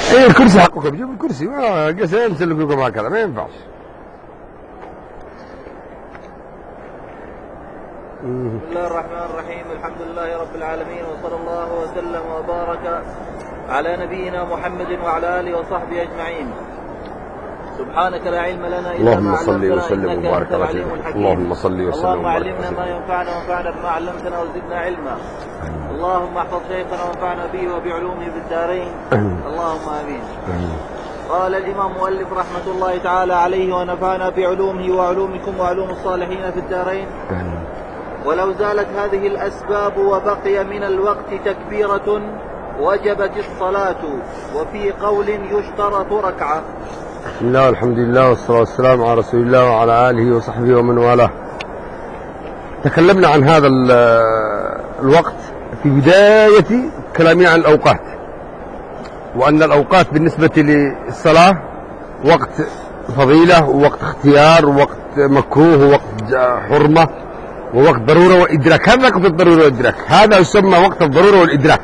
اي الكرسي حقكم، جيبوا الكرسي، ما قسم سلكوكم هكذا ما ينفعش. بسم الله الرحمن الرحيم، الحمد لله رب العالمين، وصلى الله وسلم وبارك على نبينا محمد وعلى آله وصحبه أجمعين. سبحانك لا علم لنا إلا ما علمتنا إنك أنت العليم الحكيم. اللهم صل وسلم اللهم علمنا ما ينفعنا وانفعنا بما علمتنا وزدنا علما. اللهم احفظ شيخنا وانفعنا به وبعلومه في الدارين. اللهم آمين. قال الإمام مؤلف رحمة الله تعالى عليه ونفعنا بعلومه وعلومكم وعلوم الصالحين في الدارين. ولو زالت هذه الأسباب وبقي من الوقت تكبيرة وجبت الصلاة، وفي قول يشترط ركعة. بسم الله والحمد لله والصلاة والسلام على رسول الله وعلى آله وصحبه ومن والاه. تكلمنا عن هذا الوقت في بداية كلامي عن الأوقات، وأن الأوقات بالنسبة للصلاة وقت فضيلة ووقت اختيار ووقت مكروه ووقت حرمة ووقت ضرورة وإدراك. هذا وقت الضرورة والإدراك، هذا يسمى وقت الضرورة والإدراك.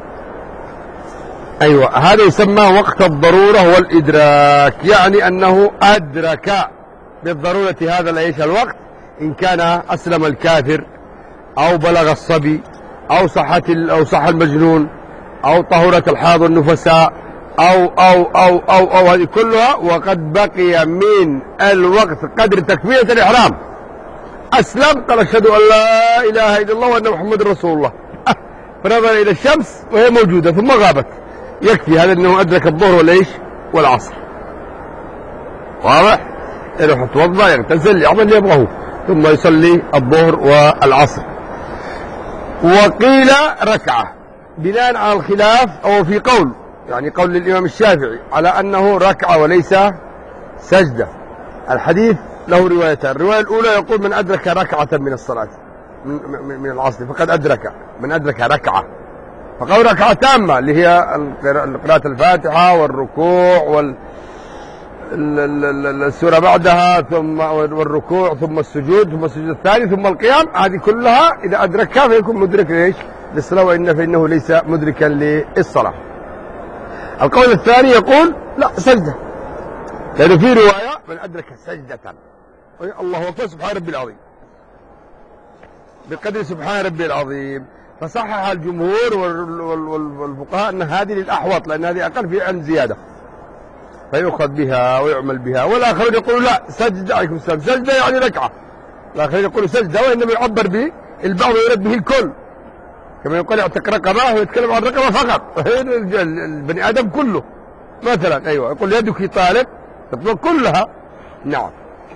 أيوة، هذا يسمى وقت الضرورة والإدراك، يعني أنه أدرك بالضرورة هذا الوقت، إن كان أسلم الكافر أو بلغ الصبي أو صح المجنون أو طهرت الحاض النفساء أو هذه كلها، وقد بقي من الوقت قدر تكبيرة الإحرام. أسلم قال أشهد أن لا إله إلا الله وأن محمد رسول الله، فنظر إلى الشمس وهي موجودة ثم غابت، يكفي هذا أنه أدرك الظهر والعصر. واضح؟ يروح يتوضأ يغتسل يعمل اللي يبغاه ثم يصلي الظهر والعصر. وقيل ركعة بناء على الخلاف، أو في قول يعني قول للإمام الشافعي على أنه ركعة وليس سجدة. الحديث له روايتان، الرواية الأولى يقول من أدرك ركعة من الصلاة من العصر فقد أدرك، من أدرك ركعة، فقول ركعة تامة اللي هي قراءة الفاتحة والركوع والسورة بعدها ثم والركوع ثم السجود ثم السجود الثاني ثم القيام، هذه كلها إذا أدركها فيكون مدرك للصلاة، فإنه ليس مدركا للصلاة. القول الثاني يقول لا، سجدة، لأنه في رواية من أدرك سجدة، الله أكبر سبحان ربي العظيم بقدر سبحان ربي العظيم. فصحح الجمهور والفقهاء أن هذه للأحوط، لأن هذه أقل في علم زيادة فيؤخذ بها ويعمل بها. والآخرون يقولوا لا، سجدة، عليكم السلام، سجدة يعني ركعة. الآخرون يقولوا سجدة، وإنما يعبر به البعض ويرد به الكل، كما يقول اعتق رقبة ويتكلم عن رقبة فقط، البني آدم كله مثلا. أيوة، يقول يدك طالب تطلق كلها. نعم.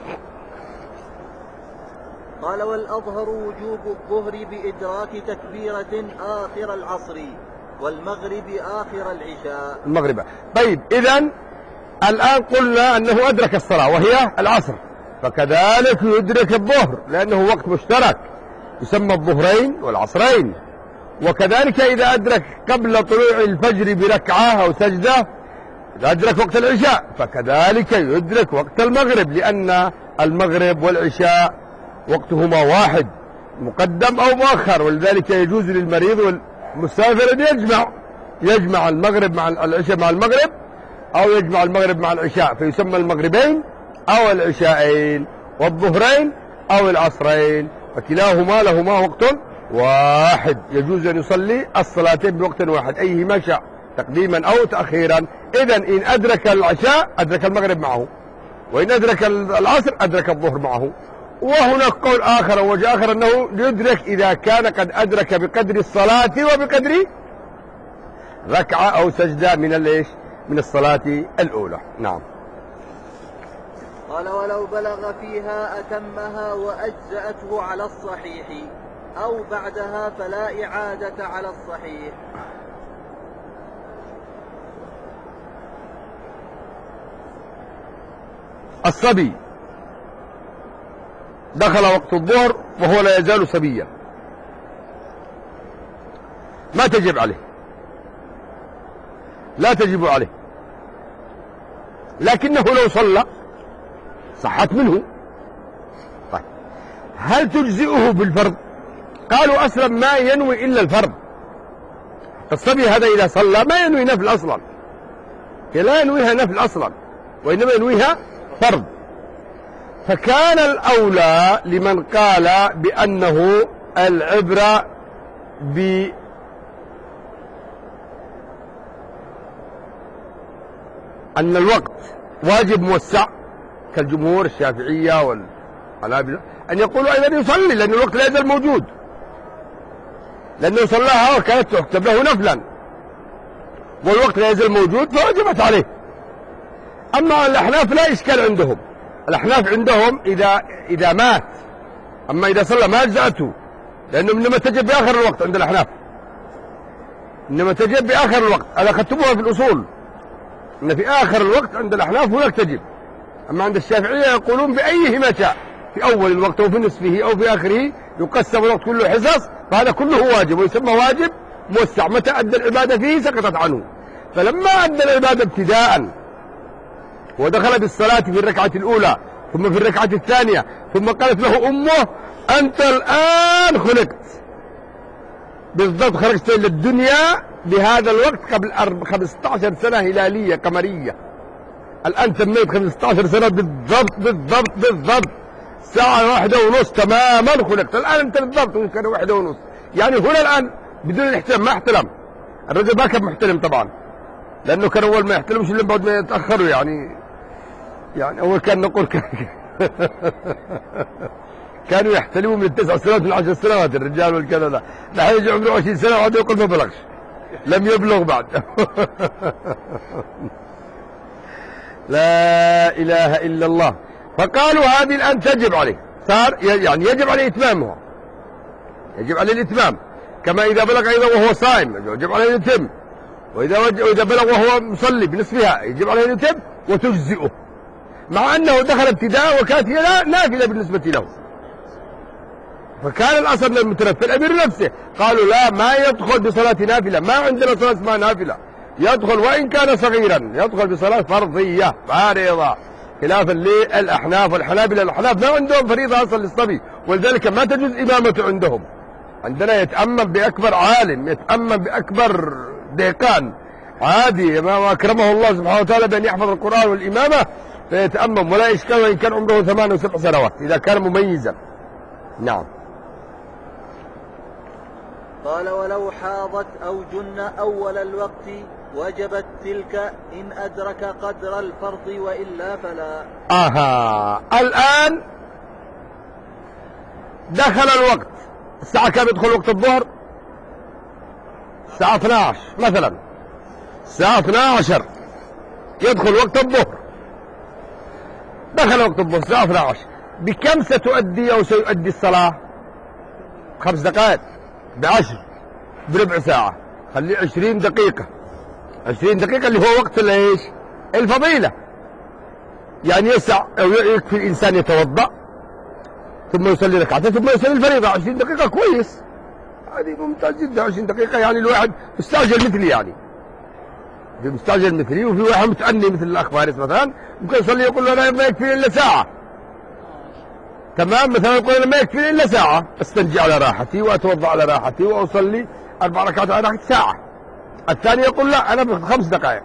قال والأظهر وجوب الظهر بإدراك تكبيرة آخر العصر، والمغرب آخر العشاء. المغرب. طيب، إذن الآن قلنا أنه أدرك الصلاة وهي العصر، فكذلك يدرك الظهر لأنه وقت مشترك يسمى الظهرين والعصرين. وكذلك إذا أدرك قبل طلوع الفجر بركعة أو سجدة، إذا أدرك وقت العشاء فكذلك يدرك وقت المغرب، لأن المغرب والعشاء وقتهما واحد مقدم أو مؤخر، ولذلك يجوز للمريض والمسافر أن يجمع المغرب مع العشاء مع المغرب، أو يجمع المغرب مع العشاء، فيسمى المغربين أو العشاءين والظهرين أو العصرين، فكلاهما لهما وقت واحد، يجوز أن يصلي الصلاتين بوقت واحد أيهما شاء، تقديما أو تأخيرا. إذن إن أدرك العشاء أدرك المغرب معه، وإن أدرك العصر أدرك الظهر معه. وهناك قول آخر أو وجه آخر أنه يدرك إذا كان قد أدرك بقدر الصلاة وبقدر ركعة أو سجدة من الصلاة الأولى. نعم. قال ولو بلغ فيها أتمها وأجزأته على الصحيح، أو بعدها فلا إعادة على الصحيح. الصبي دخل وقت الظهر وهو لا يزال صبيا، ما تجب عليه، لا تجب عليه، لكنه لو صلى صحت منه. طيب، هل تجزئه بالفرض؟ قالوا أسلم ما ينوي إلا الفرض. الصبي هذا إذا صلى ما ينوي نفل أصلا، لا ينويها نفل أصلا، وإنما ينويها فرض. فكان الأولى لمن قال بأنه العبرة بأن الوقت واجب موسع كالجمهور الشافعية والحنابلة، أن يقولوا أيضا يصلي، لأن الوقت لا يزال موجود، لأنه صلاها وكانت تحسب له نفلا، والوقت لا يزال موجود فوجبت عليه. أما الأحناف لا إشكال عندهم، الأحناف عندهم إذا مات، أما إذا صلى ما أجزأته، لأنه إنما تجب بآخر الوقت عند الأحناف، إنما تجب بآخر الوقت. أنا أخذتموها في الأصول إن في آخر الوقت عند الأحناف هناك تجب، أما عند الشافعية يقولون بأيهما شاء، في أول الوقت أو في نصفه أو في آخره، يقسم الوقت كله حصص، فهذا كله واجب ويسمى واجب موسع، متى أدى العبادة فيه سقطت عنه. فلما أدى العبادة ابتداء ودخل بالصلاة في الركعة الأولى ثم في الركعة الثانية، ثم قالت له أمه أنت الآن خلقت، بالضبط خرجت إلى الدنيا بهذا الوقت قبل 15 سنة هلالية قمرية، الآن تميت 15 سنة بالضبط بالضبط بالضبط، ساعة 1:30 تماما خلقت، الآن أنت بالضبط كان 1:30، يعني هنا الآن بدون الاحتلام، ما احتلم الرجل، ما كان محتلم طبعا، لأنه كان أول ما يحتلمش إلا بعد ما يتأخروا، يعني أول كان نقول كانوا يحتلموا من 9 سنوات من 10 سنوات الرجال والكذا، لا الحين يجي عمره 20 سنة وعاد يقول ما بلغش، لم يبلغ بعد. لا إله إلا الله. فقالوا هذه الآن تجب عليه، صار يعني يجب عليه إتمامها، يجب عليه الإتمام، كما إذا بلغ أيضا وهو صائم يجب عليه أن يتم، وإذا بلغ وهو مصلي بنصفها يجب عليه أن يتم وتجزئه، مع أنه دخل ابتداء وكانت هي نافلة بالنسبة له. فكان الأصل للمتنفل الأمير نفسه، قالوا لا ما يدخل بصلاة نافلة، ما عندنا صلاة اسمها نافلة، يدخل وإن كان صغيرا، يدخل بصلاة فرضية فريضة، خلافا للأحناف والحنابلة. الأحناف ما عندهم فريضة أصلا للصبي، ولذلك ما تجوز إمامته عندهم. عندنا يتأمم بأكبر عالم، يتأمم بأكبر دهقان عادي، ما أكرمه الله سبحانه وتعالى بأن يحفظ القرآن والإمامة فيتأمم ولا إشكال، وإن كان عمره 8 و7 سنوات إذا كان مميزا. نعم. قال ولو حاضت أو جن أول الوقت وجبت تلك إن أدرك قدر الفرض وإلا فلا. الآن دخل الوقت، الساعة كم يدخل وقت الظهر؟ الساعة 12 مثلا، الساعة 12 يدخل وقت الظهر، دخل وقت الظهر الساعة 12، بكم ستؤدي أو سيؤدي الصلاة؟ 5 دقائق، ب10، بربع ساعة، خليه 20 دقيقة، 20 دقيقة اللي هو وقت ايش؟ الفضيلة. يعني يسع أو يكفي الإنسان يتوضأ ثم يصلي ركعتين ثم يصلي الفريضة، 20 دقيقة كويس، هذه ممتاز جدا. 20 دقيقة يعني الواحد مستعجل مثلي، يعني في مستعجل مثلي وفي واحد متأني مثل الأخ فارس مثلا، ممكن يصلي يقول له أنا ما يكفي إلا ساعة، تمام، مثلا يقول أنا ما يكفي إلا ساعة، استنجي على راحتي وأتوضأ على راحتي وأصلي 4 ركعات على راحتي ساعة. الثاني يقول لا أنا ب5 دقائق،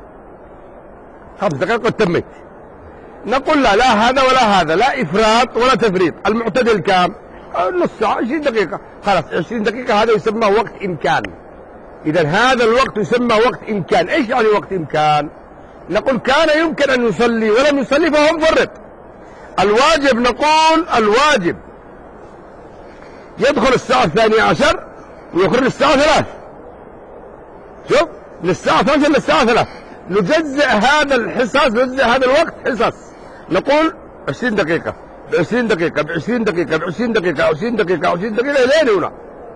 5 دقائق قد تميت. نقول لا هذا ولا هذا، لا إفراط ولا تفريط، المعتدل كام؟ نص ساعة، 20 دقيقة، خلاص 20 دقيقة هذا يسمى وقت إمكان. إذا هذا الوقت يسمى وقت إمكان. إيش يعني وقت إمكان؟ نقول كان يمكن أن يصلي ولم يصلي فهو مفرط. الواجب نقول الواجب يدخل الساعة 12 ويخرج الساعة 3، شوف من الساعة 12 للساعة 3، نجزئ هذا الحصص، نجزئ هذا الوقت حصص، نقول 20 دقيقة ب20 دقيقة ب20 دقيقة ب20 دقيقة 20 دقيقة 20 دقيقة إلين هنا.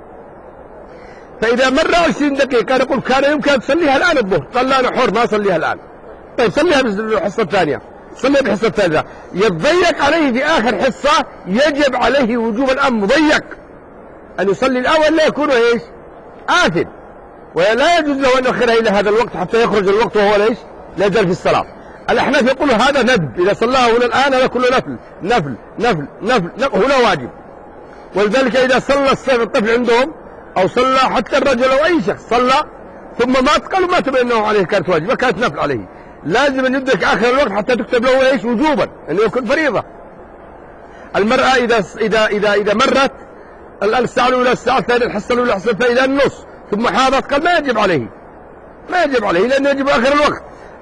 فإذا مر 20 دقيقة نقول كان يمكن أن تصليها الآن الظهر، قال لا أنا حر ما أصليها الآن، طيب صليها بالحصة الثانية، صليها بالحصة الثالثة، يتضيق عليه في آخر حصة، يجب عليه وجوب الآن مضيق أن يصلي الآن ولا يكون إيش؟ آثم، ولا يجوز له أن يؤخرها إلى هذا الوقت حتى يخرج الوقت وهو ليش؟ لا يزال في الصلاة. الأحناف يقولوا هذا ندب، إذا صلاه هنا الآن هذا كله نفل نفل نفل نفل, نفل. هنا واجب. ولذلك إذا صلى الطفل عندهم أو صلى حتى الرجل أو أي شخص صلى ثم مات، قالوا ما تبين أنه عليه كانت واجبة، كانت نفل عليه. لازم أن يدرك آخر الوقت حتى تكتب له إيش وجوبا أنه يكون فريضة. المرأة إذا مرت الساعة الأولى الساعة الثانية الحصة الأولى الحصة الثانية إلى النص ثم حاضت، قال ما يجب عليه لأنه يجب آخر الوقت.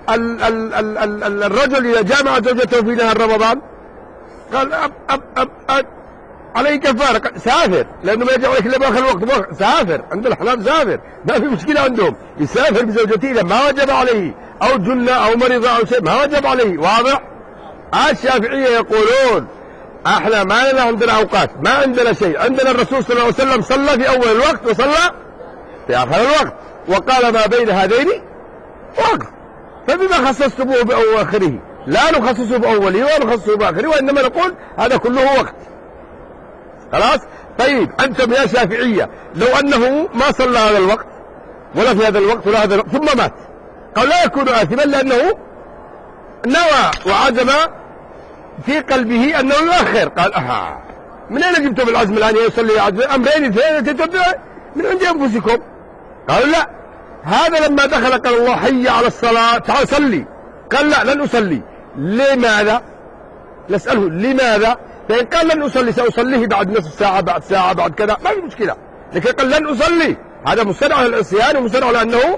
الرجل إذا جامع زوجته في نهار رمضان قال أب عليه كفارة، قال سافر لأنه ما يجب عليك إلا بآخر الوقت. سافر عند الأحناف، سافر ما في مشكلة عندهم، يسافر بزوجته إذا ما وجب عليه أو جنة أو مريضة أو شيء ما وجب عليه. واضح؟ الشافعية يقولون احنا ما لنا عندنا اوقات، ما عندنا شيء، عندنا الرسول صلى الله عليه وسلم صلى في اول الوقت وصلى في اخر الوقت، وقال ما بين هذين وقت، فبما خصصتموه باواخره لا نخصصه باوله ولا نخصصه باخره، وانما نقول هذا كله وقت. خلاص؟ طيب انتم يا شافعيه لو انه ما صلى هذا الوقت ولا في هذا الوقت ولا هذا الوقت ثم مات، قال لا يكون آثما لانه نوى وعزم في قلبه أنه يؤخر. قال من أين جبتم العزم الآن يصلي أمرين اثنين تتبع من عند أنفسكم؟ قالوا لا، هذا لما دخل قال الله حي على الصلاة تعال صلي، قال لا لن أصلي. لماذا؟ نسأله لماذا؟ فإن قال لن أصلي سأصليه بعد نصف ساعة بعد ساعة بعد كذا ما في مشكلة، لكن قال لن أصلي هذا مستدعى على العصيان ومستدعى على أنه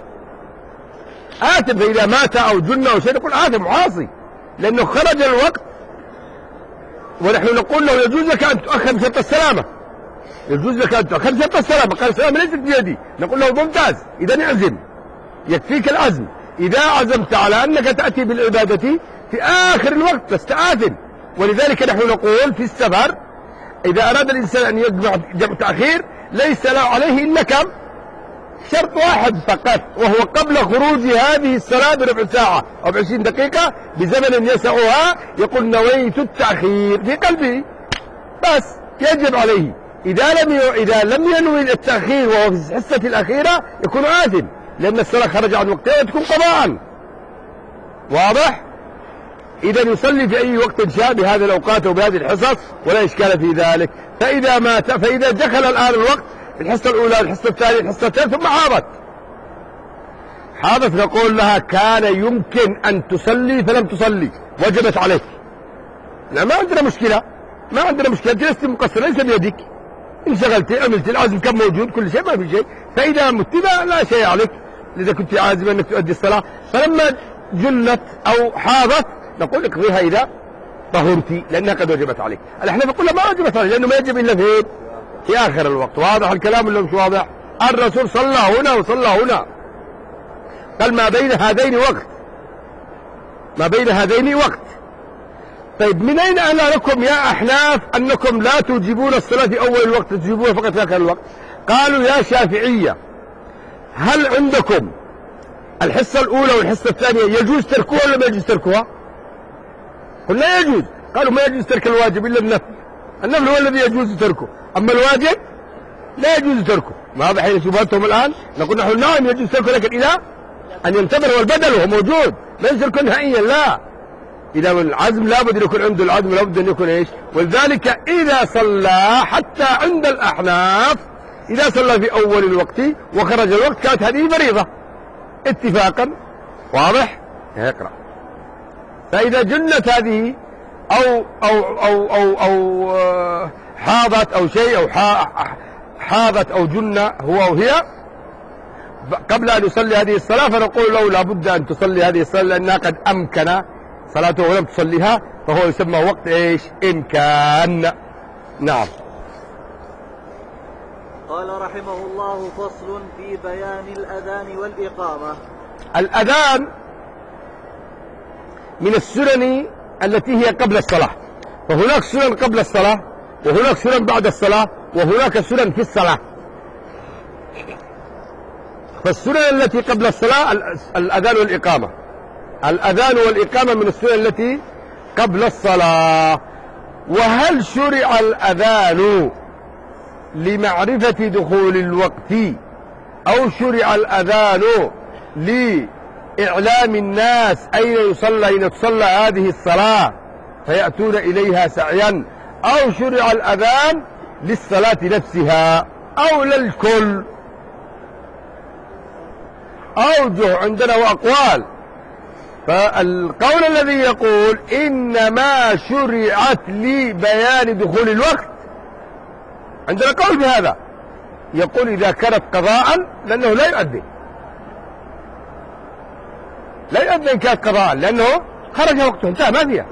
آثم، فإذا مات أو جن أو شيء يقول آثم عاصي لأنه خرج الوقت. ونحن نقول له يجوز لك أن تؤخر بشرط السلامة، يجوز لك أن تؤخر بشرط السلامة. قال السلامة ليست بيدي، نقول له ممتاز، إذا اعزم، يكفيك العزم. إذا عزمت على أنك تأتي بالعبادة في آخر الوقت تستآثم. ولذلك نحن نقول في السفر إذا أراد الإنسان أن يجمع تأخير ليس له عليه إلا كم؟ شرط واحد فقط، وهو قبل خروج هذه الصلاة بربع ساعة أو ب20 دقيقة بزمن يسعها يقول نويت التأخير في قلبه بس، يجب عليه. إذا لم ينوي التأخير وهو في الحصة الأخيرة يكون آثم، لأن الصلاة خرج عن وقتها وتكون قضاء. واضح؟ إذا يصلي في أي وقت شاء بهذه الأوقات وبهذه الحصص ولا إشكال في ذلك. فإذا مات، فإذا دخل الآن الوقت الحصة الأولى الحصة الثانية الحصة الثالثة ثم حاضت نقول لها كان يمكن أن تصلي فلم تصلي وجبت عليك. لا ما عندنا مشكلة، أنت لست مقصر، ليس بيدك، انشغلت عملت العزم كان موجود كل شيء ما في شيء، فإذا مت لا شيء عليك إذا كنت عازما أنك تؤدي الصلاة. فلما جنت أو حاضت نقول اقضيها إذا طهرتي لأنها قد وجبت عليك. احنا نقول ما وجبت عليك لأنه ما يجب إلا في آخر الوقت. واضح الكلام ولا مش واضح؟ الرسول صلى هنا وصلى هنا، قال ما بين هذين وقت. طيب من أين أنا لكم يا أحناف أنكم لا توجبون الصلاة في أول الوقت تجيبوها فقط في آخر الوقت؟ قالوا يا شافعية هل عندكم الحصة الأولى والحصة الثانية يجوز تركوها ولا ما يجوز تركوها؟ قلنا يجوز. قالوا ما يجوز ترك الواجب إلا النفل هو الذي يجوز تركه، أما الواجب لا يجوز تركه. واضح حين شبهتهم الآن؟ نقول نحن نعم يجوز تركه، لكن إذا أن ينتظر والبدل وهو موجود لا يتركه نهائيا، لا. إذا العزم لابد أن يكون عنده العزم، لابد أن يكون إيش؟ ولذلك إذا صلى حتى عند الأحناف إذا صلى في أول الوقت وخرج الوقت كانت هذه فريضة اتفاقا. واضح؟ اقرأ. فإذا جنت هذه أو حاضت أو شيء أو حاضت أو جن هو أو هي قبل أن يصلي هذه الصلاة فنقول له لابد أن تصلي هذه الصلاة لأنها قد أمكن صلاته ولم تصليها، فهو يسمى وقت إيش؟ إمكان. نعم. قال رحمه الله فصل في بيان الأذان والإقامة. الأذان من السنن التي هي قبل الصلاة، فهناك سنن قبل الصلاة وهناك سنن بعد الصلاة وهناك سنن في الصلاة. فالسنن التي قبل الصلاة الأذان والإقامة. الأذان والإقامة من السنن التي قبل الصلاة. وهل شرع الأذان لمعرفة دخول الوقت أو شرع الأذان لإعلام الناس أين تصلى هذه الصلاة فيأتون إليها سعيا، أو شرع الأذان للصلاة نفسها أو للكل؟ أوجه عندنا وأقوال. فالقول الذي يقول إنما شرعت لبيان دخول الوقت، عندنا قول بهذا، يقول إذا كانت قضاء لأنه لا يؤذن، لا يؤذن إن كانت قضاء لأنه خرج وقته انتهى ما فيها.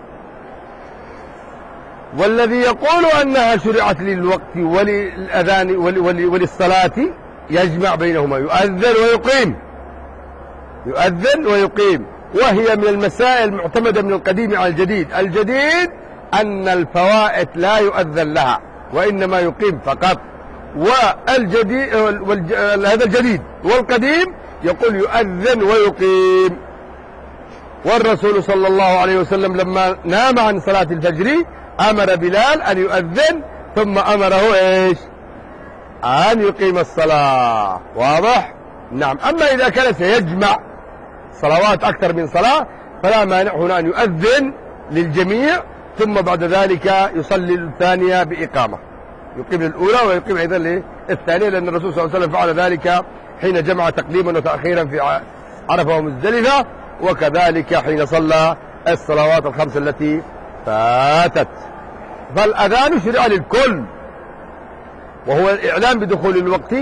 والذي يقول أنها شرعت للوقت وللأذان وللصلاة يجمع بينهما، يؤذن ويقيم، يؤذن ويقيم. وهي من المسائل المعتمدة من القديم على الجديد. الجديد أن الفوائت لا يؤذن لها وإنما يقيم فقط، والجديد هذا الجديد، والقديم يقول يؤذن ويقيم. والرسول صلى الله عليه وسلم لما نام عن صلاة الفجر أمر بلال أن يؤذن ثم أمره إيش؟ أن يقيم الصلاة. واضح؟ نعم. أما إذا كان سيجمع صلوات أكثر من صلاة فلا مانع هنا أن يؤذن للجميع ثم بعد ذلك يصلي الثانية بإقامة، يقيم الأولى ويقيم أيضا للثانية، لأن الرسول صلى الله عليه وسلم فعل ذلك حين جمع تقديما وتأخيرا في عرفة ومزدلفة، وكذلك حين صلى الصلوات الخمس التي فاتت. فالأذان شرع للكل، وهو الإعلام بدخول الوقت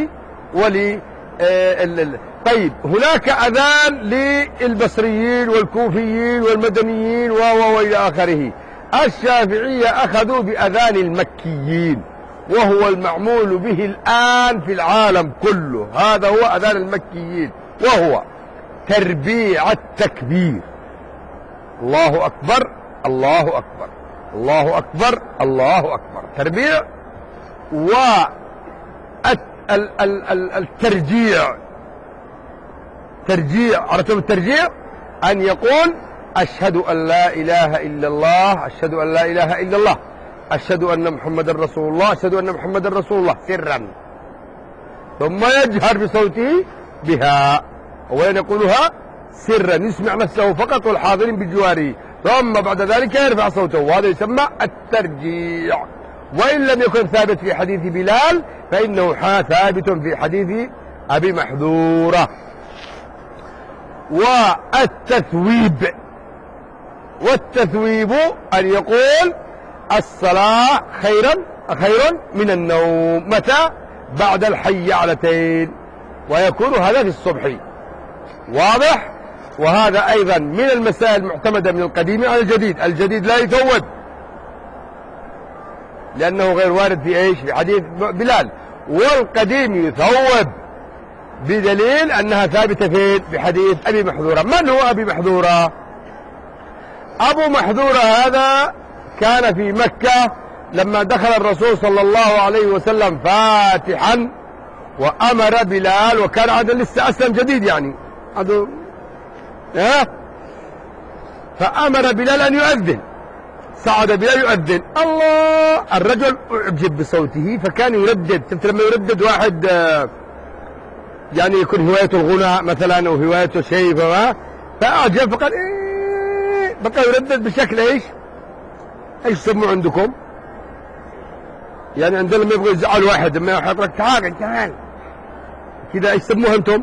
طيب هناك أذان للبصريين والكوفيين والمدنيين وإلى آخره. الشافعية أخذوا بأذان المكيين وهو المعمول به الآن في العالم كله، هذا هو أذان المكيين، وهو تربيع التكبير، الله أكبر الله أكبر الله أكبر الله أكبر، تربيع والترجيع. ترجيع، عرفتم الترجيع؟ أن يقول أشهد أن لا إله إلا الله، أشهد أن لا إله إلا الله، أشهد أن محمد رسول الله، أشهد أن محمد رسول الله، سرا، ثم يجهر بصوته بها، أولا يقولها سرا يسمع نفسه فقط والحاضرين بجواره، ثم بعد ذلك يرفع صوته، وهذا يسمى الترجيع. وإن لم يكن ثابت في حديث بلال فإنه ثابت في حديث أبي محذورة. والتثويب، والتثويب أن يقول الصلاة خير من النوم، متى؟ بعد الحيعلتين، ويكون هذا في الصبح. واضح؟ وهذا أيضا من المسائل المعتمدة من القديم على الجديد. الجديد لا يثوب لأنه غير وارد في إيش؟ في حديث بلال. والقديم يثوب بدليل أنها ثابتة في بحديث أبي محذورة. من هو أبي محذورة؟ أبو محذورة هذا كان في مكة لما دخل الرسول صلى الله عليه وسلم فاتحا وأمر بلال، وكان عاد لسه أسلم جديد يعني فأمر بلال أن يؤذن، صعد بلال يؤذن، الله، الرجل أعجب بصوته فكان يردد. شفت لما يردد واحد يعني يكون هوايته الغناء مثلا أو هوايته شيء فأعجب فقال إيه، بقى يردد بشكل إيش يسموه عندكم؟ يعني عندنا لما يبغوا يزعل واحد لما يحط لك تعال كذا ايش يسموها انتم؟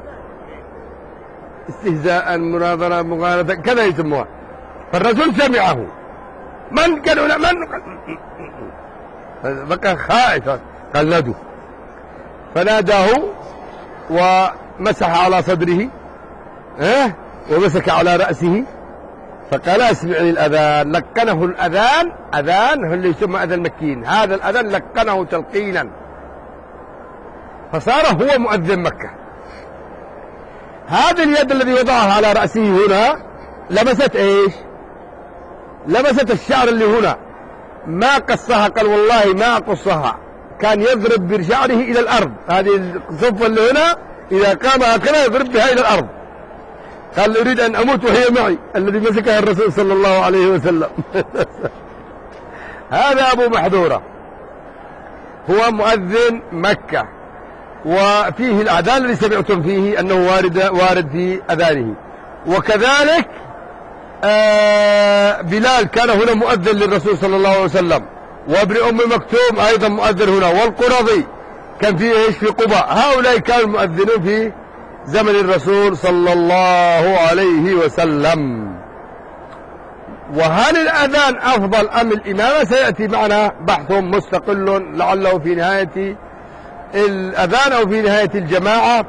استهزاء، مناظرة، مغالطة، كذا يسموها. فالرجل سمعه، من قالوا لا من بقى خائف، قلده فناداه ومسح على صدره ومسك على رأسه فقال اسمعني الأذان. لقنه الأذان، أذان هو اللي يسمى أذان المكيين، هذا الأذان لقنه تلقينا فصار هو مؤذن مكة. هذه اليد الذي وضعها على رأسه هنا لمست ايش؟ لمست الشعر اللي هنا، ما قصها، قال والله ما قصها، كان يضرب بشعره إلى الأرض. هذه الصفة اللي هنا إذا قام هكذا يضرب بها إلى الأرض. قال أريد أن أموت وهي معي، الذي مسكها الرسول صلى الله عليه وسلم. هذا أبو محذورة هو مؤذن مكة، وفيه الأذان الذي سمعتم فيه أنه وارد في أذانه. وكذلك بلال كان هنا مؤذن للرسول صلى الله عليه وسلم، وابن أم مكتوم أيضا مؤذن هنا، والقرظي كان فيه إيش في قباء. هؤلاء كانوا مؤذنون في زمن الرسول صلى الله عليه وسلم. وهل الأذان أفضل أم الإمامة؟ سيأتي معنا بحث مستقل لعله في نهاية الأذان أو في نهاية الجماعة.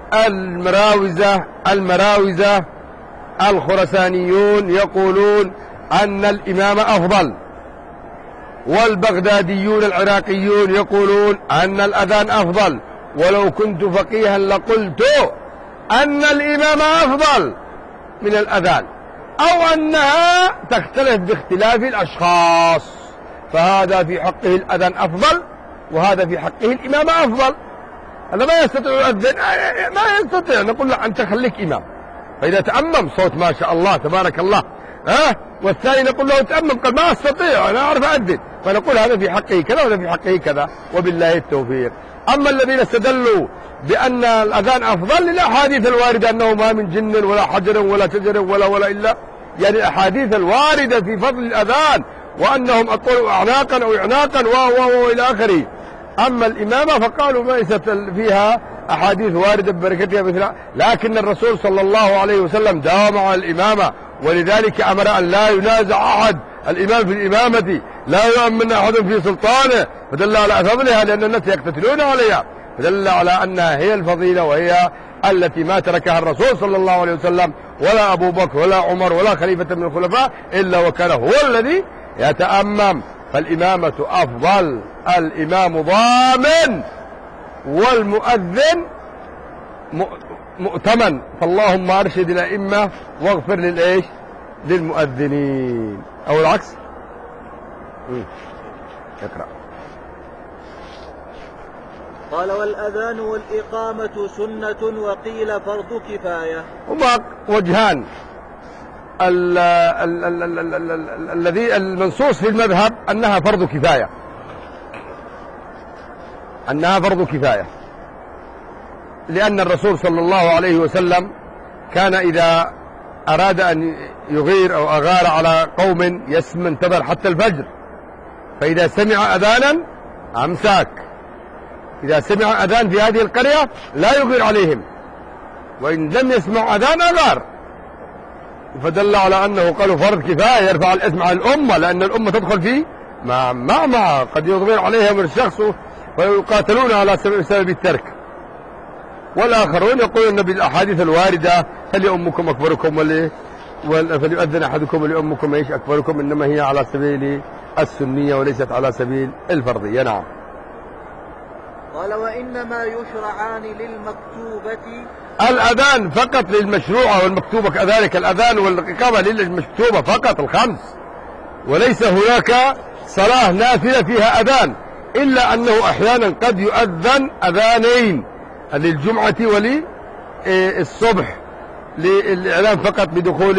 المراوزة الخرسانيون يقولون أن الإمامة أفضل، والبغداديون العراقيون يقولون أن الأذان أفضل، ولو كنت فقيها لقلت أن الإمامة أفضل من الأذان، أو أنها تختلف باختلاف الأشخاص، فهذا في حقه الأذان أفضل وهذا في حقه الإمامة أفضل. هذا ما يستطيع يؤذن، ما يستطيع، نقول له أنت خليك إمام، فإذا تأمم صوت ما شاء الله تبارك الله، والثاني نقول له تأمم، قال ما أستطيع أنا أعرف أؤذن، فنقول هذا في حقه كذا وهذا في حقه كذا، وبالله التوفيق. أما الذين استدلوا بأن الأذان أفضل للأحاديث الواردة أنه ما من جن ولا حجر ولا شجر ولا إلا، يعني الأحاديث الواردة في فضل الأذان وأنهم أطولوا أعناقا أو إعناقا وإلى آخره. أما الإمامة فقالوا ليست فيها أحاديث واردة ببركتها مثلها، لكن الرسول صلى الله عليه وسلم داوم على الإمامة، ولذلك أمر أن لا ينازع أحد الإمام في الإمامة، لا يؤمن أحد في سلطانه، فدل على فضلها لأن الناس يقتتلون عليها، فدل على أنها هي الفضيلة وهي التي ما تركها الرسول صلى الله عليه وسلم ولا أبو بكر ولا عمر ولا خليفة من الخلفاء إلا وكان هو الذي يتأمم. فالإمامة أفضل، الإمام ضامن والمؤذن مؤتمن، فاللهم أرشد الأئمة واغفر للمؤذنين، أو العكس. اقرأ. قال والأذان والإقامة سنة وقيل فرض كفاية. هما وجهان، الذي المنصوص في المذهب أنها فرض كفاية، لأن الرسول صلى الله عليه وسلم كان إذا أراد أن يغير أو أغار على قوم ينتظر حتى الفجر، فإذا سمع أذانا أمساك، إذا سمع أذان في هذه القرية لا يغير عليهم، وإن لم يسمع أذان أغار، فدل على أنه قالوا فرض كفاية يرفع الإثم على الأمة، لأن الأمة تدخل فيه مع قد يغير عليهم الشخص ويقاتلون على سبب الترك. والآخرون يقولون بالأحاديث الواردة فليؤمكم أكبركم فليؤذن أحدكم وليؤمكم أكبركم، إنما هي على سبيل السنية وليست على سبيل الفرضية. نعم. قال وإنما يشرعان للمكتوبة، الأذان فقط للمشروعة والمكتوبة كذلك، الأذان والإقامة للمكتوبة فقط الخمس، وليس هناك صلاة نافلة فيها أذان، إلا أنه أحيانا قد يؤذن أذانين للجمعة وللصبح للإعلام فقط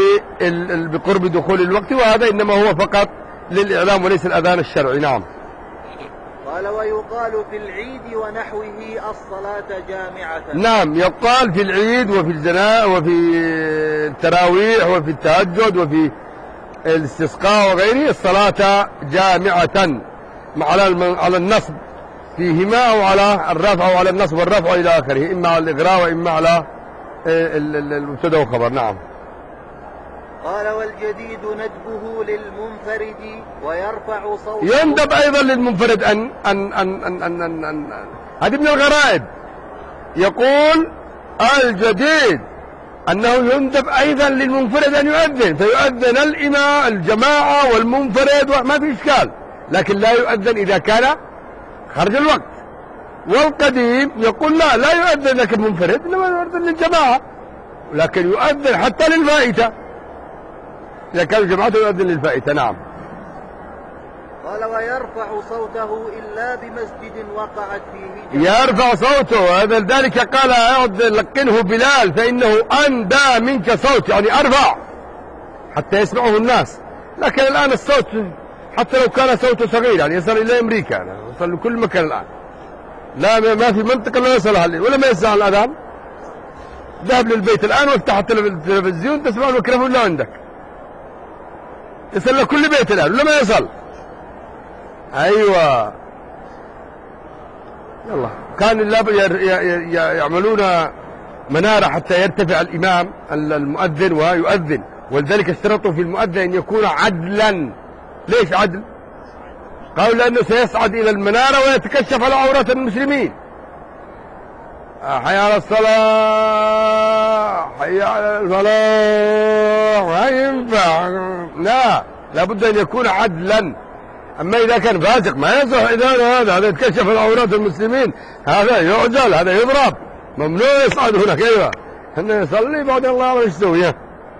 بقرب دخول الوقت، وهذا إنما هو فقط للإعلام وليس الأذان الشرعي. نعم. قال ويقال في العيد ونحوه الصلاة جامعة. نعم، يقال في العيد وفي الجناء وفي التراويح وفي التهجد وفي الاستسقاء وغيره الصلاة جامعة على النصب فيهما، أو على الرفع أو على النصب والرفع إلى آخره، إما على الإغراء وإما على المبتدا والخبر. نعم. قال والجديد ندبه للمنفرد ويرفع صوته. يندب أيضا للمنفرد أن هذه من الغرائب. يقول الجديد أنه يندب أيضا للمنفرد أن يؤذن، فيؤذن الإمام الجماعة والمنفرد ما في إشكال، لكن لا يؤذن إذا كان خرج الوقت. والقديم يقول لا يؤذن لك المنفرد، إنما يؤذن للجماعة، لكن يؤذن حتى للفائتة، إذا كان الجماعة يؤذن للفائتة. نعم. قال ويرفع صوته إلا بمسجد وقعت فيه جماعة. يرفع صوته، هذا ذلك قال لقنه بلال فإنه أندى منك صوت، يعني أرفع حتى يسمعه الناس. لكن الآن الصوت حتى لو كان صوته صغير يعني يصل إلى أمريكا، يعني يصل لكل مكان الآن، لا ما في منطقة لا يصلها ولا ما يسمع الأذان. ذهب للبيت الآن وافتح التلفزيون تسمع الميكروفون لا عندك، يصل لكل بيت الآن ولا ما يصل. أيوة. يلا كان يعملون منارة حتى يرتفع الإمام المؤذن ويؤذن، ولذلك اشترطوا في المؤذن أن يكون عدلا. ليش عدل؟ قالوا لأنه سيصعد إلى المنارة ويتكشف على عورات المسلمين. حي على الصلاة، حي على الفلاح، ما ينفع. لا، لابد أن يكون عدلا. أما إذا كان فاسق ما يصح إذا هذا يتكشف على عورات المسلمين، هذا يعزل، هذا يضرب، ممنوع يصعد هناك. أيوة، إنه يصلي بعد الله وش يسوي.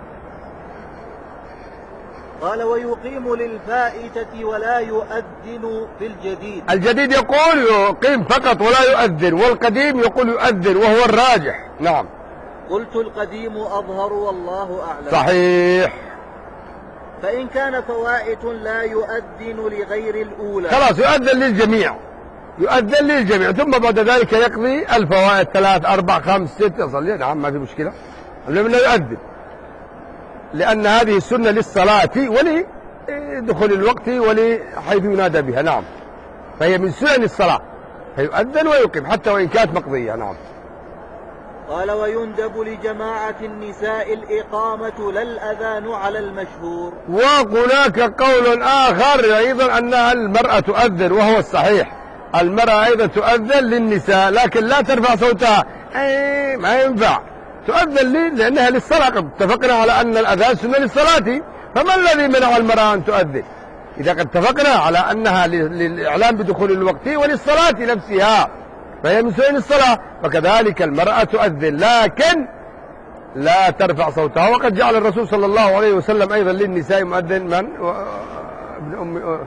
قال ويقيم للفائتة ولا يؤذن في الجديد. الجديد يقول يقيم فقط ولا يؤذن، والقديم يقول يؤذن وهو الراجح. نعم. قلت القديم أظهر والله أعلم. صحيح. فإن كان فوائت لا يؤذن لغير الأولى. خلاص يؤذن للجميع، يؤذن للجميع، ثم بعد ذلك يقضي الفوائد 3 4 5 6 يصلي. نعم ما في مشكلة، المهم انه يؤذن، لأن هذه السنة للصلاة ولدخول الوقت ولحيث ينادى بها. نعم، فهي من سنن الصلاة، فيؤذن ويقيم حتى وإن كانت مقضية. نعم. قال ويندب لجماعة النساء الإقامة لا الأذان على المشهور. وهناك قول آخر أيضا أنها المرأة تؤذن، وهو الصحيح، المرأة أيضا تؤذن للنساء، لكن لا ترفع صوتها. ما ينفع تؤذن لي لأنها للصلاة، قد اتفقنا على أن الأذان سنة للصلاة، فما الذي منع المرأة أن تؤذن إذا قد اتفقنا على أنها للإعلام بدخول الوقت وللصلاة نفسها، فهي من سنن الصلاة، فكذلك المرأة تؤذن لكن لا ترفع صوتها. وقد جعل الرسول صلى الله عليه وسلم أيضا للنساء مؤذن من ابن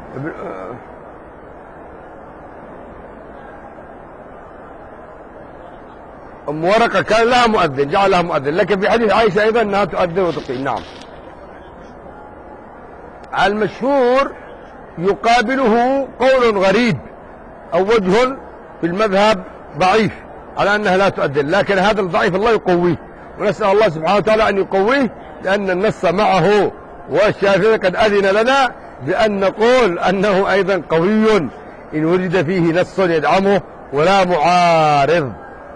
أم ورقة كان لها مؤذن، جعل لها مؤذن، لكن في حديث عائشة أيضا أنها تؤذن وتقيم. نعم. المشهور يقابله قول غريب أو وجه في المذهب ضعيف على أنها لا تؤذن، لكن هذا الضعيف الله يقويه، ونسأل الله سبحانه وتعالى أن يقويه، لأن النص معه، والشافعي قد أذن لنا بأن نقول أنه أيضا قوي إن وجد فيه نص يدعمه ولا معارض.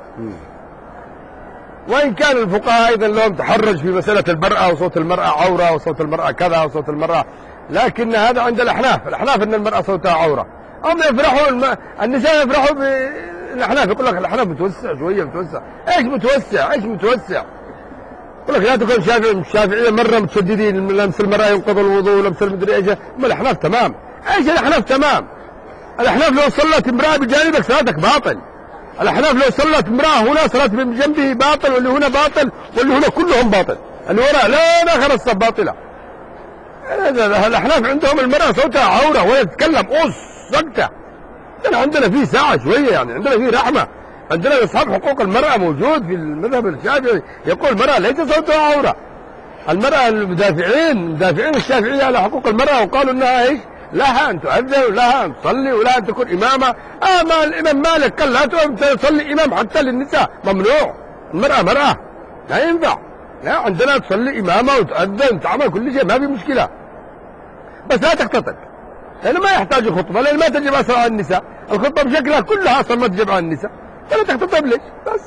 وإن كان الفقهاء أيضا لهم تحرج في مسألة المرأة، وصوت المرأة عورة، وصوت المرأة كذا، وصوت المرأة، لكن هذا عند الأحناف أن المرأة صوتها عورة. هم يفرحوا النساء يفرحوا بالأحناف، يقول لك الأحناف متوسع شوية، متوسع. إيش متوسع؟ إيش متوسع؟ يقول لك لا تكون شافعية مرة متشددين، لمس المرأة ينقض الوضوء، لمس المدري إيش. أما الأحناف تمام. إيش الأحناف تمام؟ الأحناف لو صلت امرأة بجانبك صلاتك باطل. الأحناف لو صلت امرأة هنا صلت من جنبه باطل، واللي هنا باطل، واللي هنا كلهم باطل، اللي وراء لا آخر الصف باطلة. الأحناف عندهم المرأة صوتها عورة ولا تتكلم سكتة. عندنا فيه ساعة شوية، يعني عندنا فيه رحمة، عندنا أصحاب حقوق المرأة موجود في المذهب الشافعي، يقول المرأة ليس صوتها عورة. المرأة المدافعين الشافعية على حقوق المرأة، وقالوا أنها إيش؟ لها أن تؤذن، ولها أن تصلي، ولها أن تكون إمامة. ما الإمام مالك قال لا تصلي إمام حتى للنساء، ممنوع. المرأة مرأة لا ينفع. لا، عندنا تصلي إمامة وتؤذن، تعمل كل شيء، ما في مشكلة، بس لا تختطب، لأنه ما يحتاج خطبة، لأن ما تجب أصلا على النساء. الخطبة بشكلها كلها أصلا ما تجب على النساء، فلا تختطب ليش؟ بس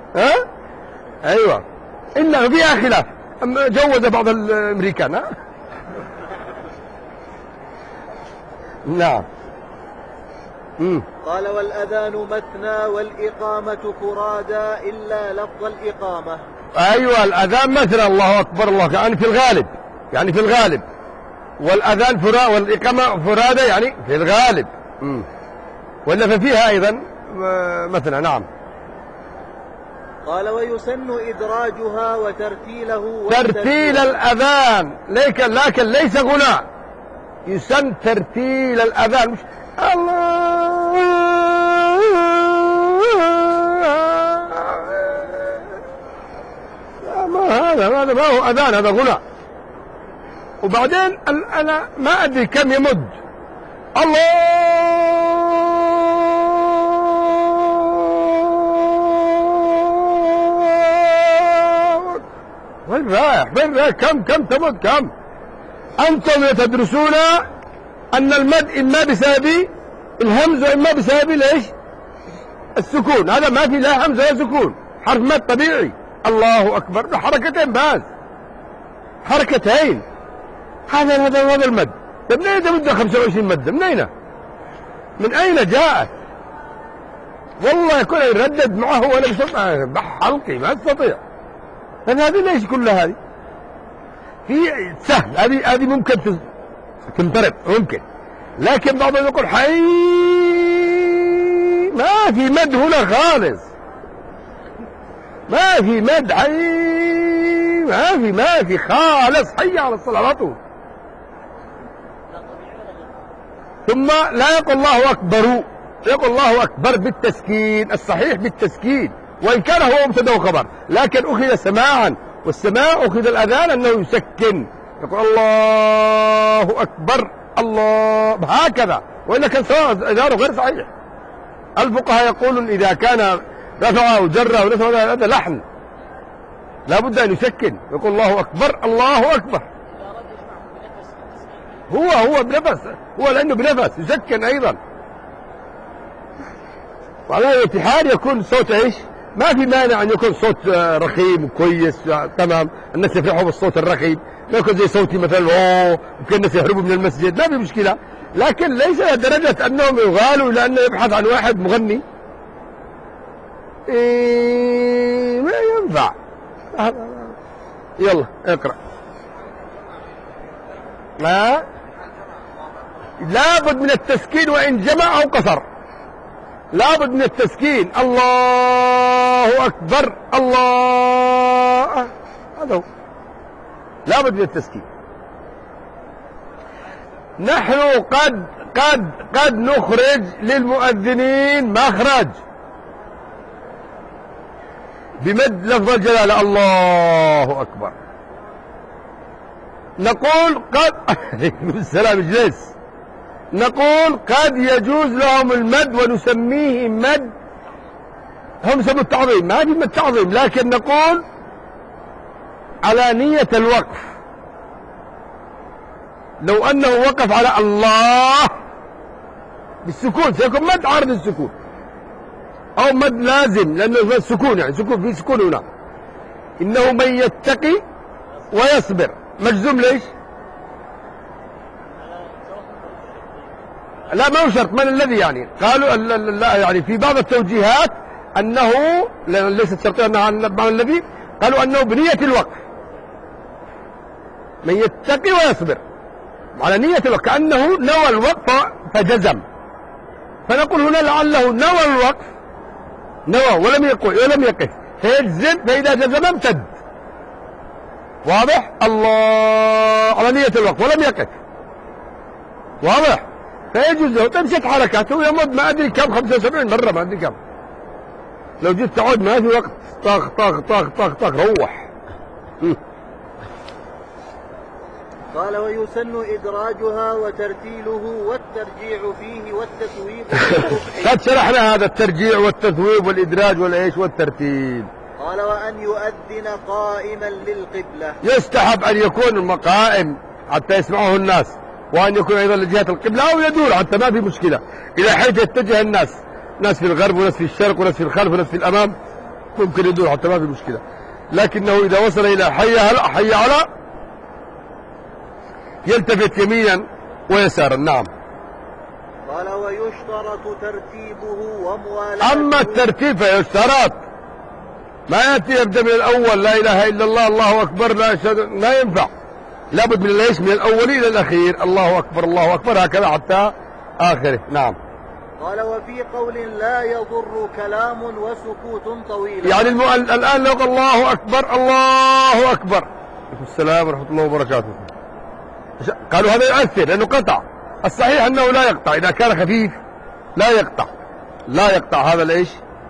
أيوة. إنه فيها خلاف، جوز بعض الأمريكان. نعم. قال والأذان مثنى والإقامة فرادى إلا لفظ الإقامة. أيوة، الأذان مثنى، الله أكبر الله، يعني في الغالب، والأذان والإقامة فرادى يعني في الغالب. ولا ففيها أيضا مثنى. نعم. قال ويسن إدراجها وترتيله. ترتيل الأذان لكن ليس غناء، يسن ترتيل الأذان، مش الله هذا ما هو أذان، هذا غناء. وبعدين أنا ما أدري كم يمد الله وين رايح كم تمد كم. أنتم تدرسون أن المد إما بسبب الهمز وإما بسبب ليش؟ السكون. هذا ما في لا همز ولا سكون، حرف مد طبيعي. الله أكبر بحركتين بس، حركتين. هذا المد. طيب من أين تبدأ 25 مدة؟ من أين؟ من أين جاءت؟ والله يكون يردد معه ولا بسمع حلقي ما استطيع. هذه ليش كلها هذه؟ في سهل، هذه ممكن تنطرب ممكن، لكن بعضهم يقول حي، ما في مد هنا خالص، ما في مد حي، ما في خالص، حي على الصلاة على طول. ثم لا يقول الله أكبر، يقول الله أكبر بالتسكين، الصحيح بالتسكين، وإن كان هو مبتدأ وخبر، لكن أخذ سماعا، والسماع أخذ الأذان أنه يسكن، يقول الله أكبر الله هكذا، وإلا كان سواء أذانه غير صحيح. الفقهاء يقولون إذا كان رفع أو جر أو نفع هذا لحن، لا بد أن يسكن، يقول الله أكبر الله أكبر. هو بنفس، هو لأنه بنفس يسكن أيضا. وعلى الاتحاد يكون صوت ايش؟ ما في مانع ان يكون صوت رخيم وكويس تمام، الناس يفرحوا بالصوت الرخيم، ما يكون زي صوتي مثلا اوه وكان الناس يهربوا من المسجد، ما في مشكله، لكن ليس لدرجه انهم يغالوا لانه يبحث عن واحد مغني. ما ينفع. يلا اقرا. لابد من التسكين وان جمع او قصر، لابد من التسكين. الله أكبر الله، هذا هو، لابد من التسكين. نحن قد نخرج للمؤذنين مخرج بمد لفظ الجلالة الله أكبر. نقول قد السلام اجلس. نقول قد يجوز لهم المد ونسميه مد، هم سموا التعظيم، ما في مد تعظيم، لكن نقول على نية الوقف. لو أنه وقف على الله بالسكون سيكون مد عارض السكون، أو مد لازم لأنه السكون يعني سكون، في سكون هنا. إنه من يتقي ويصبر مجزوم ليش؟ لا ما هو شرط، من الذي يعني قالوا لا يعني في بعض التوجيهات أنه ليست شرطية أنها مع الذي، قالوا أنه بنية الوقف، من يتقي ويصبر على نية الوقف، كأنه نوى الوقف فجزم، فنقول هنا لعله نوى الوقف، نوى ولم يقف فيجزم، فإذا جزم امتد. واضح؟ الله على نية الوقف ولم يقف، واضح؟ فيجوز له تمشي حركاته يمد ما أدري كم 75 مرة ما أدري كم، لو جيت تعود ما في وقت، طخ طخ طخ طخ طخ روح. قال ويسن إدراجها وترتيله والترجيع فيه والتثويب. قد شرحنا هذا الترجيع والتثويب والإدراج والإيش والترتيب. قال وأن يؤذن قائما للقبلة، يستحب أن يكون المقائم حتى يسمعه الناس، وأن يكون أيضا لجهة القبلة أو يدور حتى ما في مشكلة، إلى حيث يتجه الناس، ناس في الغرب وناس في الشرق وناس في الخلف وناس في الأمام، ممكن يدور حتى ما في مشكلة، لكنه إذا وصل إلى حي على يلتفت يمينا ويسارا. نعم. قال ويشترط ترتيبه وموالاته. أما الترتيب فيشترط، ما يأتي يبدأ من الأول لا إله إلا الله الله أكبر لا أشهد، ما ينفع، لابد من ليش من الأول إلى الأخير الله أكبر الله أكبر هكذا حتى آخره. نعم. قال وفي قول لا يضر كلام وسكوت طويل، يعني الآن لو الله أكبر الله أكبر السلام ورحمة الله وبركاته، قالوا هذا يؤثر لأنه قطع، الصحيح أنه لا يقطع، إذا كان خفيف لا يقطع هذا الإيش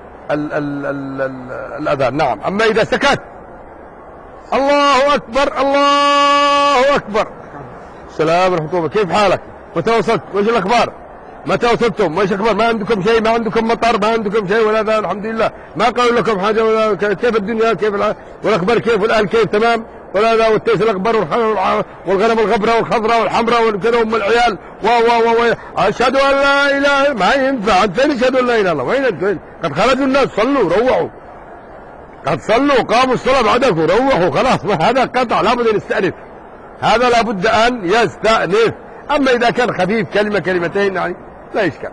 الأذان. نعم. أما إذا سكت الله أكبر الله أكبر السلام ورحمة الله، كيف حالك؟ متى وصلت؟ وإيش الأخبار؟ متى وصلتم؟ وإيش الأخبار؟ ما عندكم شيء؟ ما عندكم مطر؟ ما عندكم شيء ولا ذا؟ الحمد لله. ما قالوا لكم حاجة ولا كيف الدنيا؟ كيف والأخبار كيف؟ والأهل كيف؟ تمام؟ ولا ذا؟ والتيس الأخبار والغنم الغبرة والخضراء والحمراء والكذا وأم العيال أشهد أن لا إله، ما ينفع. أنت فين أشهد أن لا إله إلا الله؟ وين أنت؟ قد خرجوا الناس، صلوا روعوا. قد صلوا قاموا الصلاة بعدك وروحوا خلاص، ما هذا قطع لابد أن يستأنف، هذا لابد أن يستأنف. أما إذا كان خفيف كلمة كلمتين يعني لا إشكال.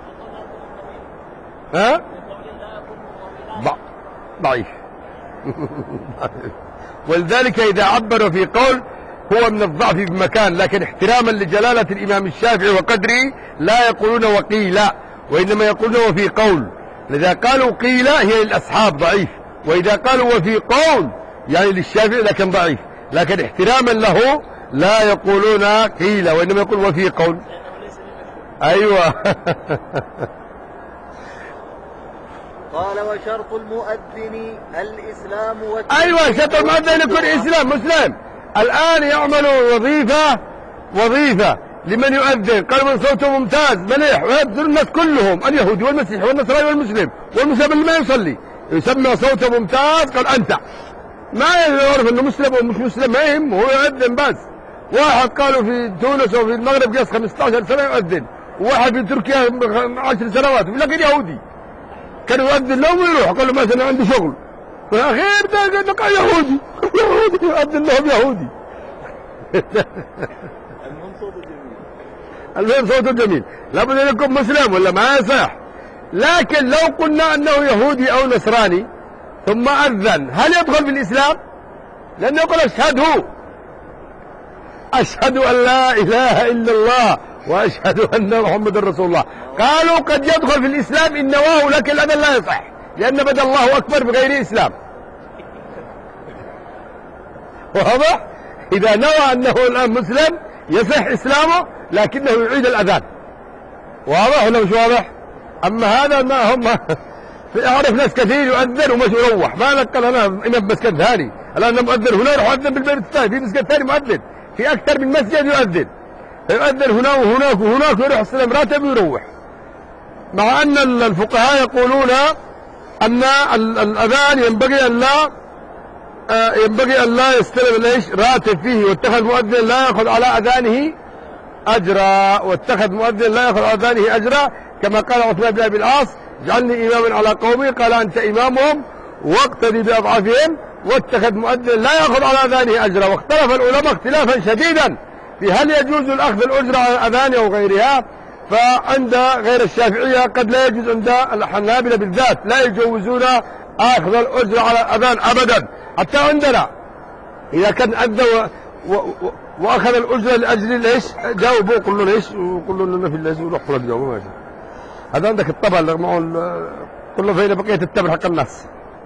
ها؟ ضعيف. ولذلك إذا عبر في قول هو من الضعف بمكان، لكن احتراما لجلالة الإمام الشافعي وقدره لا يقولون وقيل، وإنما يقولون وفي قول. إذا قالوا قيل هي للأصحاب ضعيف، وإذا قالوا وفي قول يعني للشافعي لكن ضعيف، لكن احتراما له لا يقولون قيل وإنما يقول وفي قول. أيوة. قال وشرط المؤذن الإسلام أيوة، شرط المؤذن يكون إسلام مسلم. الآن يعمل وظيفة لمن يؤذن، قال من صوته ممتاز مليح ويبذل الناس كلهم، اليهودي والمسيحي والنصراني والمسلم والمسلم اللي ما يصلي يسمى صوته ممتاز، قال أنت ما يعرف أنه مسلم أو مش مسلم، ما يهم، هو يؤذن بس. واحد قالوا في تونس وفي المغرب قاس 15 سنة يؤذن، وواحد في تركيا 10 سنوات، لكن يهودي كان يؤذن لهم ويروح، قال له مثلا عندي شغل، في الأخير ده قال يهودي يؤذن لهم يهودي. المهم صوته جميل، لابد أن يكون مسلم ولا ما يصح. لكن لو قلنا أنه يهودي أو نصراني ثم أذن، هل يدخل في الإسلام؟ لأنه يقول أشهد أن لا إله إلا الله وأشهد أن محمد رسول الله. قالوا قد يدخل في الإسلام إن نواه، لكن الأذان لا يصح، لأن بدأ الله أكبر بغير إسلام. واضح؟ إذا نوى أنه الآن مسلم يصح إسلامه، لكنه يعيد الأذان. واضح ولا مش واضح؟ أما هذا ما هم أعرف ناس كثير يؤذن ومش يروح، ما نقل أنا إمام مسجد ثاني، الآن أنا مؤذن هنا يروح يؤذن بالبيت الثاني، في مسجد ثاني مؤذن، في أكثر من مسجد يؤذن، يؤذن هنا وهناك وهناك ويروح يستلم راتب ويروح. مع أن الفقهاء يقولون أن الأذان ينبغي أن لا يستلم راتب فيه، واتخذ مؤذن لا يأخذ على أذانه أجرا، كما قال عثمان بن أبي العاص اجعلني إماما على قومي، قال أنت إمامهم واقتدي بأضعافهم، واتخذ مؤذن لا يأخذ على أذانه أجرا. واختلف العلماء اختلافا شديدا في هل يجوز الأخذ الأجرة على الأذان أو غيرها. فعند غير الشافعية قد لا يجوز، عند الحنابلة بالذات لا يجوزون أخذ الأجرة على الأذان أبدا. حتى عندنا إذا كان أذن وأخذ الأجرة لأجل ليش جاوبوا قلوا ليش وقلوا لنا في الليش وروح لك جاوبوا ماشي. هذا عندك الطبع اللي معه كله فين بقية التبر حق الناس.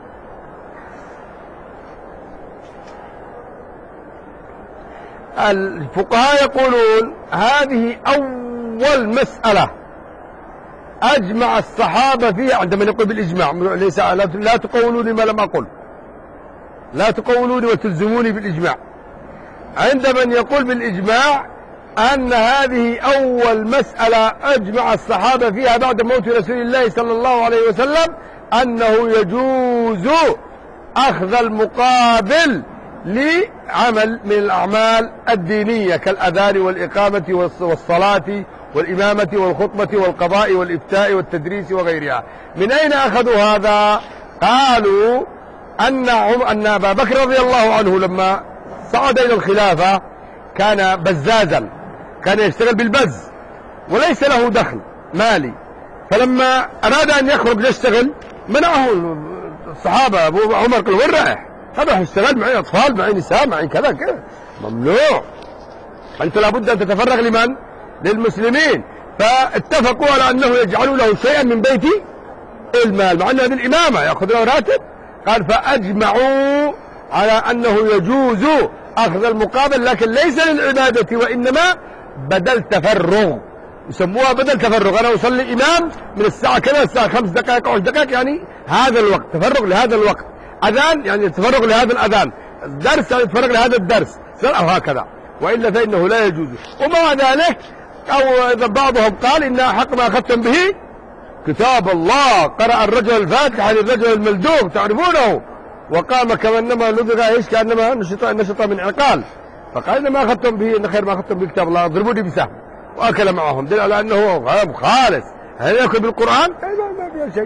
الفقهاء يقولون هذه أول مسألة أجمع الصحابة فيها، عندما نقول بالإجماع ليس لا تقولوني ما لم أقل، لا تقولوني وتلزموني بالإجماع. عند من يقول بالإجماع أن هذه أول مسألة أجمع الصحابة فيها بعد موت رسول الله صلى الله عليه وسلم أنه يجوز أخذ المقابل لعمل من الأعمال الدينية كالأذان والإقامة والصلاة والإمامة والخطبة والقضاء والإفتاء والتدريس وغيرها. من أين أخذوا هذا؟ قالوا أن أبا بكر رضي الله عنه لما صعد إلى الخلافة كان بزازا، كان يشتغل بالبز وليس له دخل مالي، فلما أراد أن يخرج يشتغل منعه الصحابة. أبو عمر قال وين رايح؟ هذا يشتغل معي أطفال معي نساء معي كذا كذا، ممنوع، أنت لابد أن تتفرغ لمن؟ للمسلمين. فاتفقوا على أنه يجعلوا له شيئا من بيت المال، مع أن هذه الإمامة يأخذ له راتب. قال فأجمعوا على أنه يجوز أخذ المقابل، لكن ليس للعبادة وإنما بدل تفرغ، يسموها بدل تفرغ. أنا أصلي إمام من الساعة كذا الساعة 5 دقائق أو 10 دقائق، يعني هذا الوقت تفرغ لهذا الوقت، أذان يعني تفرغ لهذا الأذان، درس يعني تفرغ لهذا الدرس، أو هكذا، وإلا فإنه لا يجوز. ومع ذلك أو بعضهم قال إن حق ما أخذتم به كتاب الله، قرأ الرجل الفاتحة للرجل الملدوم تعرفونه، وقام كمنما لدغ ايش كانما نشط من عقال، فقال إن ما أخذتم به إن خير ما أخذتم به كتاب الله اضربوني بسهم، وأكل معهم، دل على أنه خالص. هل يأكل بالقرآن؟ ما فيها شيء.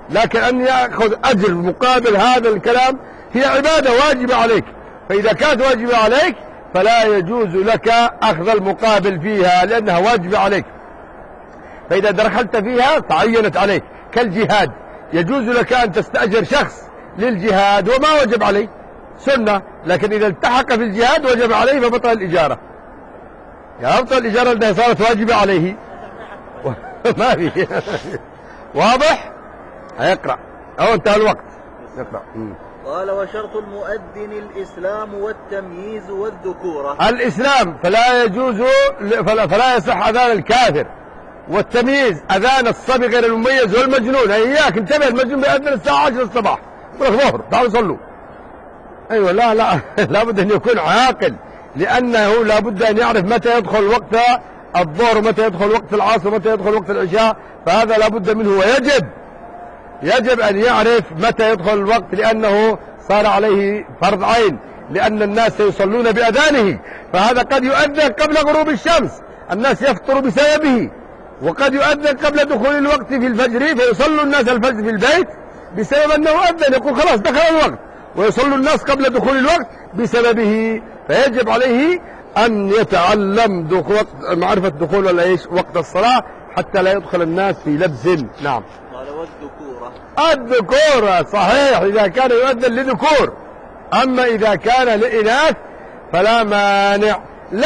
لكن أن يأخذ أجر مقابل هذا الكلام هي عبادة واجبة عليك، فإذا كانت واجبة عليك فلا يجوز لك أخذ المقابل فيها لأنها واجبة عليك. فإذا دخلت فيها تعينت عليك كالجهاد، يجوز لك أن تستأجر شخص للجهاد وما وجب عليه سنة، لكن إذا التحق في الجهاد وجب عليه فبطل الإجارة. يا أبطل الإجارة لأنها صارت واجبة عليه. ما في. واضح؟ هيقرأ أو انتهى الوقت يقرأ. قال وشرط المؤذن الإسلام والتمييز والذكورة. الإسلام فلا يجوز فلا يصح أذان الكافر، والتمييز أذان الصبي غير المميز والمجنون. إياك انتبه، المجنون بيأذن الساعة 10 الصباح يقول لك ظهر تعالوا صلوا. أيوة لا لابد أن يكون عاقل، لأنه لابد أن يعرف متى يدخل وقت الظهر ومتى يدخل وقت العصر ومتى يدخل وقت العشاء، فهذا لابد منه، ويجب أن يعرف متى يدخل الوقت، لأنه صار عليه فرض عين، لأن الناس سيصلون بأذانه. فهذا قد يؤذن قبل غروب الشمس، الناس يفطروا بسببه، وقد يؤذن قبل دخول الوقت في الفجر فيصلوا الناس الفجر في البيت بسبب أنه أذن، يقول خلاص دخل الوقت، ويصلوا الناس قبل دخول الوقت بسببه. فيجب عليه أن يتعلم معرفة دخول وقت الصلاة حتى لا يدخل الناس في لبس. نعم. قال والذكورة. الذكورة صحيح إذا كان يؤذن لذكور، أما إذا كان لإناث فلا مانع.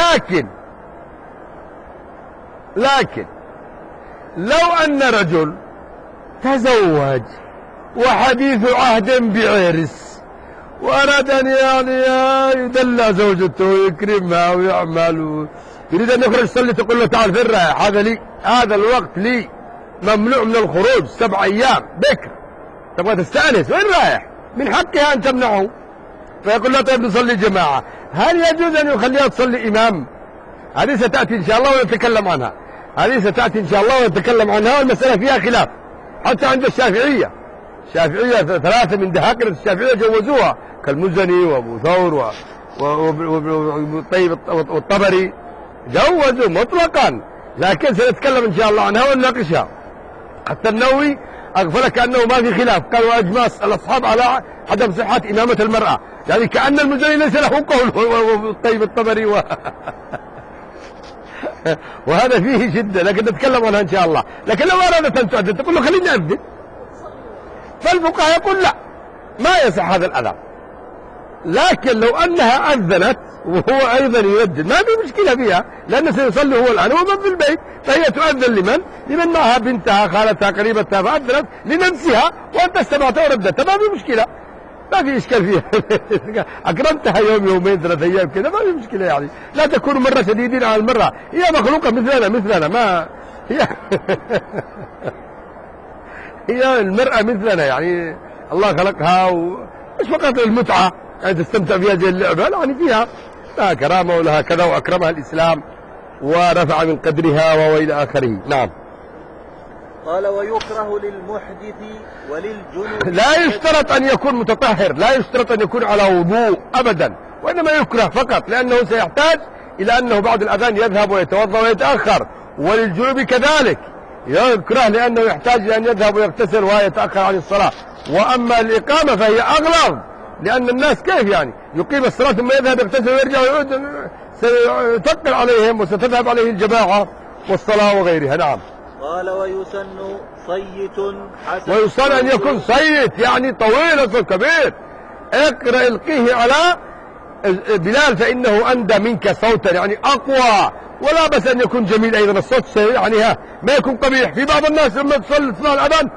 لكن لو أن رجل تزوج وحديث عهد بعرس وأراد أن يدلع زوجته ويكرمها ويعمل، يريد أن يخرج يصلي، تقول له تعال فين رايح؟ هذا الوقت لي، ممنوع من الخروج 7 أيام بكر، تبغى تستأنس وين رايح؟ من حقها أن تمنعه. فيقول له طيب نصلي جماعة. هل يجوز أن يخليها تصلي إمام؟ هذه ستأتي إن شاء الله ونتكلم عنها، والمسألة فيها خلاف حتى عند الشافعية. 3 من دهاقرة الشافعية جوزوها كالمزني وأبو ثور والطيب والطبري، جوزوا مطلقا، لكن سنتكلم إن شاء الله عنها ونناقشها. حتى النووي أغفل كأنه ما في خلاف، قال وأجمع الأصحاب على عدم صحة إمامة المرأة، يعني كأن المزني ليس له قول، والطيب الطبري وهذا فيه شدة، لكن نتكلم عنها إن شاء الله. لكن لو أرادت أن تؤذن تقول له خليني أذن، فالفقهاء يقول لا، ما يصح هذا الأذان. لكن لو أنها أذنت وهو أيضا يؤذن ما في مشكلة فيها، لأنه سيصلي هو الآن ومن في البيت، فهي تؤذن لمن معها بنتها خالتها قريبتها، فأذنت لنفسها وأنت استمعت وردت، ما في مشكلة، ما في إشكال فيها. أكرمتها يومين 3 أيام كذا ما في مشكلة، يعني لا تكونوا مرة شديدين على المرة، هي مخلوقة مثلنا ما هي المرأة مثلنا، يعني الله خلقها مش فقط المتعة يعني تستمتع فيها زي اللعبة، يعني فيها لها كرامة ولها كذا، وأكرمها الإسلام ورفع من قدرها وإلى آخره. نعم. قال ويكره للمحدث وللجنوب. لا يشترط أن يكون متطهر، لا يشترط أن يكون على وضوء أبدا، وإنما يكره فقط لأنه سيحتاج إلى أنه بعد الأذان يذهب ويتوضأ ويتأخر. وللجنوب كذلك يكره لأنه يحتاج إلى أن يذهب ويغتسل ويتأخر عن الصلاة. وأما الإقامة فهي أغلظ، لأن الناس كيف يعني يقيم الصلاة ثم يذهب يغتسل ويرجع ويعود، سيثقل عليهم وستذهب عليه الجماعة والصلاة وغيرها. نعم. قال ويسن صيت حسن، ويسن أن يكون صيت يعني طويل كبير. اقرأ القيه على بلال فإنه أندى منك صوتا، يعني أقوى، ولا بس أن يكون جميل أيضا الصوت، يعني ما يكون قبيح. في بعض الناس لما تصلي تسمع الأذان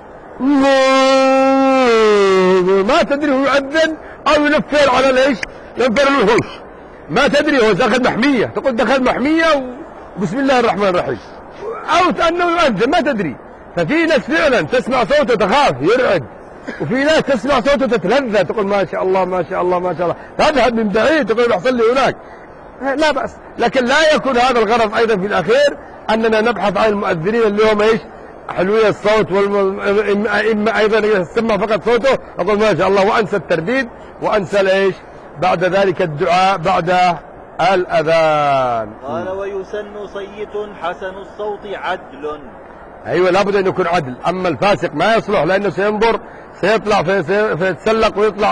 ما تدري هو يؤذن أو ينفر على ليش، ينفر الوحوش، ما تدري هو دخل محمية، تقول دخل محمية وبسم الله الرحمن الرحيم، أو أنه يؤذن ما تدري. ففي ناس فعلا تسمع صوته تخاف يرعد، وفي ناس تسمع صوته تتلذذ، تقول ما شاء الله ما شاء الله ما شاء الله، تذهب من بعيد تقول يحصل لي هناك، لا بأس. لكن لا يكون هذا الغرض أيضا في الأخير أننا نبحث عن المؤذنين اللي هم إيش حلوية الصوت، إما أيضا يسمع فقط صوته أقول ما شاء الله، وأنسى الترديد وأنسى الإيش بعد ذلك الدعاء بعد الأذان. قال ويسن صيت حسن الصوت عدل. أيوة لابد أن يكون عدل. أما الفاسق ما يصلح، لأنه سينظر سيطلع فيتسلق ويطلع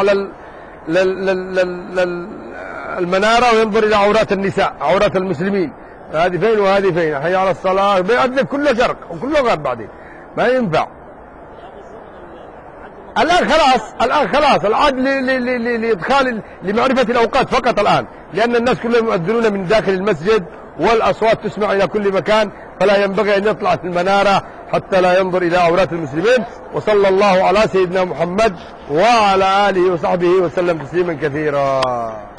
المنارة وينظر إلى عورات النساء، عورات المسلمين، هذه فين وهذه فين، حي على الصلاة، بيأذن كله شرق وكله غرب، بعدين ما ينفع. الآن خلاص العاد لإدخال لمعرفة الأوقات فقط الآن، لأن الناس كلهم يؤذنون من داخل المسجد والأصوات تسمع إلى كل مكان، فلا ينبغي أن يطلع في المنارة حتى لا ينظر إلى عورات المسلمين. وصلى الله على سيدنا محمد وعلى آله وصحبه وسلم تسليما كثيرا.